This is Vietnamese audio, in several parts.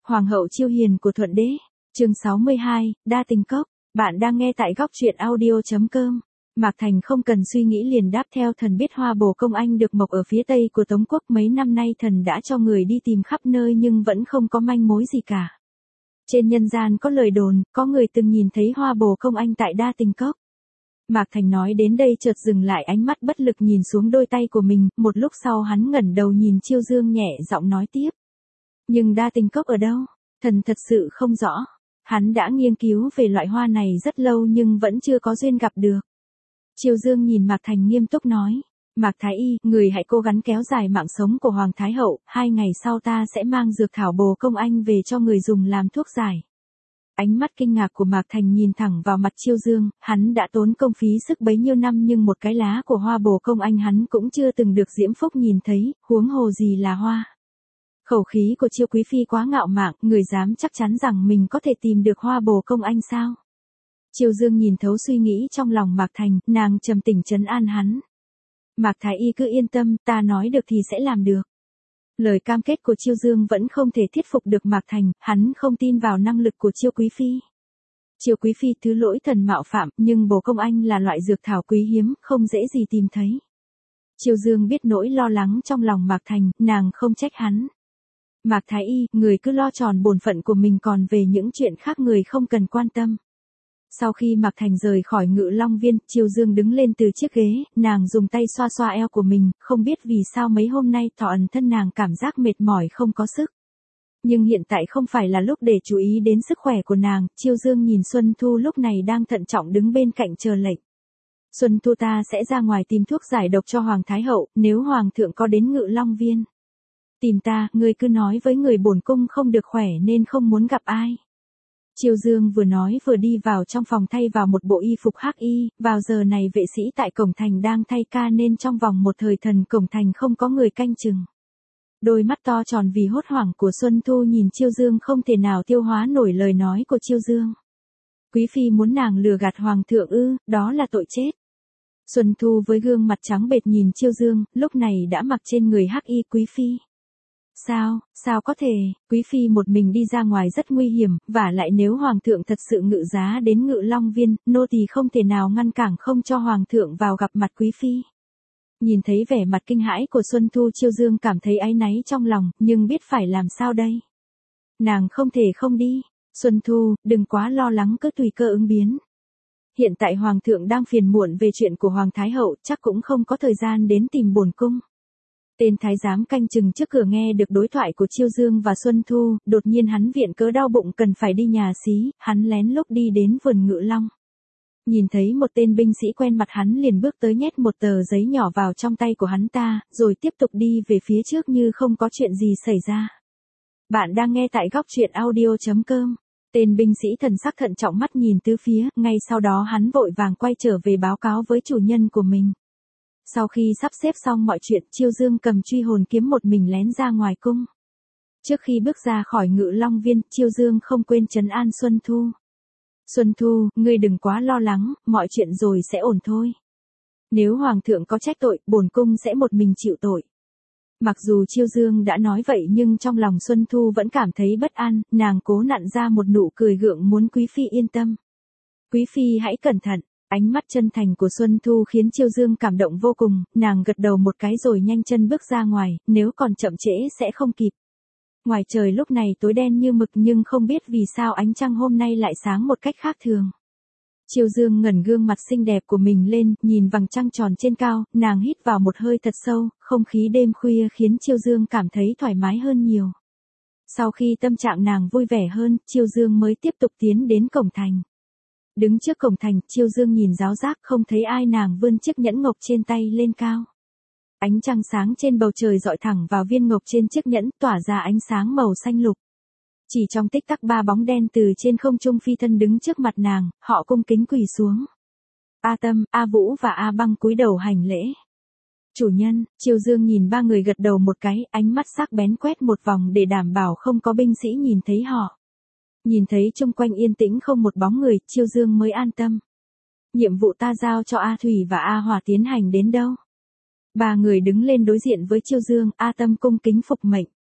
Hoàng hậu Chiêu Hiền của Thuận Đế, chương 62, Đa Tình Cốc. Bạn đang nghe tại góc truyện audio.com. Mạc Thành không cần suy nghĩ liền đáp theo. Thần biết Hoa Bồ Công Anh được mộc ở phía tây của Tống quốc, mấy năm nay thần đã cho người đi tìm khắp nơi nhưng vẫn không có manh mối gì cả. Trên nhân gian có lời đồn, có người từng nhìn thấy Hoa Bồ Công Anh tại Đa Tình Cốc. Mạc Thành nói đến đây chợt dừng lại, ánh mắt bất lực nhìn xuống đôi tay của mình, một lúc sau hắn ngẩng đầu nhìn Chiêu Dương nhẹ giọng nói tiếp. Nhưng Đa Tình Cốc ở đâu? Thần thật sự không rõ. Hắn đã nghiên cứu về loại hoa này rất lâu nhưng vẫn chưa có duyên gặp được. Chiêu Dương nhìn Mạc Thành nghiêm túc nói. Mạc Thái Y, người hãy cố gắng kéo dài mạng sống của Hoàng Thái Hậu, 2 ngày sau ta sẽ mang dược thảo Bồ Công Anh về cho người dùng làm thuốc giải. Ánh mắt kinh ngạc của Mạc Thành nhìn thẳng vào mặt Chiêu Dương, hắn đã tốn công phí sức bấy nhiêu năm nhưng một cái lá của Hoa Bồ Công Anh hắn cũng chưa từng được Diễm Phúc nhìn thấy, huống hồ gì là hoa. Khẩu khí của Chiêu Quý Phi quá ngạo mạn, người dám chắc chắn rằng mình có thể tìm được Hoa Bồ Công Anh sao? Chiêu Dương nhìn thấu suy nghĩ trong lòng Mạc Thành, nàng trầm tĩnh trấn an hắn. Mạc Thái Y cứ yên tâm, ta nói được thì sẽ làm được. Lời cam kết của Chiêu Dương vẫn không thể thuyết phục được Mạc Thành, hắn không tin vào năng lực của Chiêu Quý Phi. Chiêu Quý Phi thứ lỗi thần mạo phạm, nhưng Bồ Công Anh là loại dược thảo quý hiếm, không dễ gì tìm thấy. Chiêu Dương biết nỗi lo lắng trong lòng Mạc Thành, nàng không trách hắn. Mạc Thái Y, người cứ lo tròn bổn phận của mình, còn về những chuyện khác người không cần quan tâm. Sau khi Mạc Thành rời khỏi Ngự Long Viên, Chiêu Dương đứng lên từ chiếc ghế, nàng dùng tay xoa xoa eo của mình, không biết vì sao mấy hôm nay toàn thân nàng cảm giác mệt mỏi không có sức. Nhưng hiện tại không phải là lúc để chú ý đến sức khỏe của nàng. Chiêu Dương nhìn Xuân Thu lúc này đang thận trọng đứng bên cạnh chờ lệnh. Xuân Thu, ta sẽ ra ngoài tìm thuốc giải độc cho Hoàng Thái Hậu, nếu Hoàng thượng có đến Ngự Long Viên tìm ta, ngươi cứ nói với người bổn cung không được khỏe nên không muốn gặp ai. Chiêu Dương vừa nói vừa đi vào trong phòng thay vào một bộ y phục hắc y, vào giờ này vệ sĩ tại cổng thành đang thay ca nên trong vòng một thời thần cổng thành không có người canh chừng. Đôi mắt to tròn vì hốt hoảng của Xuân Thu nhìn Chiêu Dương không thể nào tiêu hóa nổi lời nói của Chiêu Dương. Quý Phi muốn nàng lừa gạt Hoàng thượng ư, đó là tội chết. Xuân Thu với gương mặt trắng bệch nhìn Chiêu Dương, lúc này đã mặc trên người hắc y. Quý Phi. Sao có thể, Quý Phi một mình đi ra ngoài rất nguy hiểm, và lại nếu Hoàng thượng thật sự ngự giá đến Ngự Long Viên, nô tỳ không thể nào ngăn cản không cho Hoàng thượng vào gặp mặt Quý Phi. Nhìn thấy vẻ mặt kinh hãi của Xuân Thu, Chiêu Dương cảm thấy áy náy trong lòng, nhưng biết phải làm sao đây. Nàng không thể không đi. Xuân Thu, đừng quá lo lắng, cứ tùy cơ ứng biến. Hiện tại Hoàng thượng đang phiền muộn về chuyện của Hoàng Thái Hậu, chắc cũng không có thời gian đến tìm bổn cung. Tên thái giám canh chừng trước cửa nghe được đối thoại của Chiêu Dương và Xuân Thu, đột nhiên hắn viện cớ đau bụng cần phải đi nhà xí, hắn lén lút đi đến vườn Ngự Long. Nhìn thấy một tên binh sĩ quen mặt, hắn liền bước tới nhét một tờ giấy nhỏ vào trong tay của hắn ta, rồi tiếp tục đi về phía trước như không có chuyện gì xảy ra. Bạn đang nghe tại góc truyện audio.com. Tên binh sĩ thần sắc thận trọng mắt nhìn tứ phía, ngay sau đó hắn vội vàng quay trở về báo cáo với chủ nhân của mình. Sau khi sắp xếp xong mọi chuyện, Chiêu Dương cầm truy hồn kiếm một mình lén ra ngoài cung. Trước khi bước ra khỏi Ngự Long Viên, Chiêu Dương không quên trấn an Xuân Thu. Xuân Thu, ngươi đừng quá lo lắng, mọi chuyện rồi sẽ ổn thôi. Nếu Hoàng thượng có trách tội, bổn cung sẽ một mình chịu tội. Mặc dù Chiêu Dương đã nói vậy nhưng trong lòng Xuân Thu vẫn cảm thấy bất an, nàng cố nặn ra một nụ cười gượng muốn Quý Phi yên tâm. Quý Phi hãy cẩn thận. Ánh mắt chân thành của Xuân Thu khiến Chiêu Dương cảm động vô cùng, nàng gật đầu một cái rồi nhanh chân bước ra ngoài, nếu còn chậm trễ sẽ không kịp. Ngoài trời lúc này tối đen như mực nhưng không biết vì sao ánh trăng hôm nay lại sáng một cách khác thường. Chiêu Dương ngẩng gương mặt xinh đẹp của mình lên, nhìn vầng trăng tròn trên cao, nàng hít vào một hơi thật sâu, không khí đêm khuya khiến Chiêu Dương cảm thấy thoải mái hơn nhiều. Sau khi tâm trạng nàng vui vẻ hơn, Chiêu Dương mới tiếp tục tiến đến cổng thành. Đứng trước cổng thành, Chiêu Dương nhìn ráo rác không thấy ai, nàng vươn chiếc nhẫn ngọc trên tay lên cao. Ánh trăng sáng trên bầu trời dọi thẳng vào viên ngọc trên chiếc nhẫn, tỏa ra ánh sáng màu xanh lục. Chỉ trong tích tắc 3 bóng đen từ trên không trung phi thân đứng trước mặt nàng, họ cung kính quỳ xuống. A Tâm, A Vũ và A Băng cúi đầu hành lễ. Chủ nhân. Chiêu Dương nhìn 3 người gật đầu một cái, ánh mắt sắc bén quét một vòng để đảm bảo không có binh sĩ nhìn thấy họ. Nhìn thấy chung quanh yên tĩnh không một bóng người, Chiêu Dương mới an tâm. Nhiệm vụ ta giao cho A Thủy và A Hỏa tiến hành đến đâu? 3 người đứng lên đối diện với Chiêu Dương, A Tâm cung kính phục mệnh.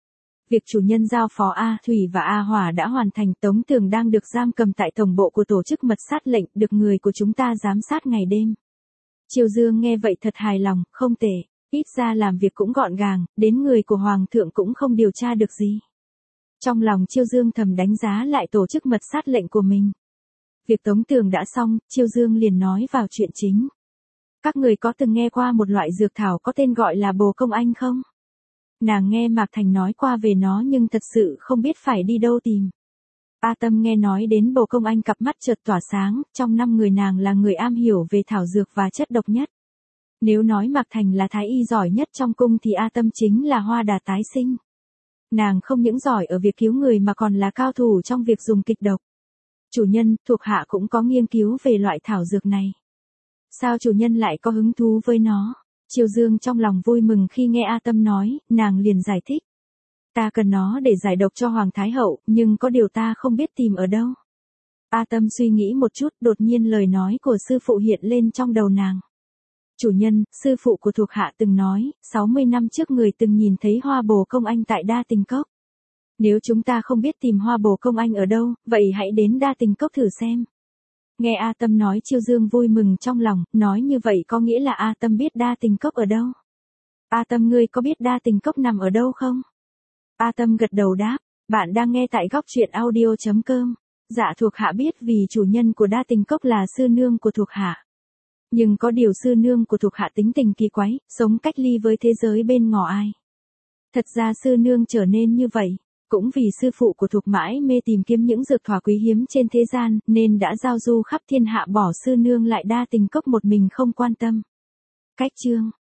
Việc chủ nhân giao phó A Thủy và A Hỏa đã hoàn thành. Tống Tường đang được giam cầm tại tổng bộ của tổ chức mật sát lệnh, được người của chúng ta giám sát ngày đêm. Triều Dương nghe vậy thật hài lòng, không tệ, ít ra làm việc cũng gọn gàng, đến người của Hoàng thượng cũng không điều tra được gì. Trong lòng Triều Dương thầm đánh giá lại tổ chức mật sát lệnh của mình. Việc Tống Tường đã xong, Triều Dương liền nói vào chuyện chính. Các người có từng nghe qua một loại dược thảo có tên gọi là bồ công anh không? Nàng nghe Mạc Thành nói qua về nó nhưng thật sự không biết phải đi đâu tìm. A Tâm nghe nói đến bồ công anh cặp mắt chợt tỏa sáng, trong 5 người nàng là người am hiểu về thảo dược và chất độc nhất. Nếu nói Mạc Thành là thái y giỏi nhất trong cung thì A Tâm chính là hoa đà tái sinh. Nàng không những giỏi ở việc cứu người mà còn là cao thủ trong việc dùng kịch độc. Chủ nhân, thuộc hạ cũng có nghiên cứu về loại thảo dược này. Sao chủ nhân lại có hứng thú với nó? Triều Dương trong lòng vui mừng khi nghe A Tâm nói, nàng liền giải thích. Ta cần nó để giải độc cho Hoàng Thái Hậu, nhưng có điều ta không biết tìm ở đâu. A Tâm suy nghĩ một chút, đột nhiên lời nói của sư phụ hiện lên trong đầu nàng. Chủ nhân, sư phụ của thuộc hạ từng nói, 60 năm trước người từng nhìn thấy hoa bồ công anh tại Đa Tình Cốc. Nếu chúng ta không biết tìm hoa bồ công anh ở đâu, vậy hãy đến Đa Tình Cốc thử xem. Nghe A Tâm nói Triều Dương vui mừng trong lòng, nói như vậy có nghĩa là A Tâm biết Đa Tình Cốc ở đâu. A Tâm ngươi có biết Đa Tình Cốc nằm ở đâu không? A Tâm gật đầu đáp, bạn đang nghe tại góc truyện audio.com. Dạ thuộc hạ biết vì chủ nhân của Đa Tình Cốc là sư nương của thuộc hạ. Nhưng có điều sư nương của thuộc hạ tính tình kỳ quái, sống cách ly với thế giới bên ngoài. Thật ra sư nương trở nên như vậy, cũng vì sư phụ của thuộc mãi mê tìm kiếm những dược thảo quý hiếm trên thế gian, nên đã giao du khắp thiên hạ bỏ sư nương lại Đa Tình Cốc một mình không quan tâm. Cách chương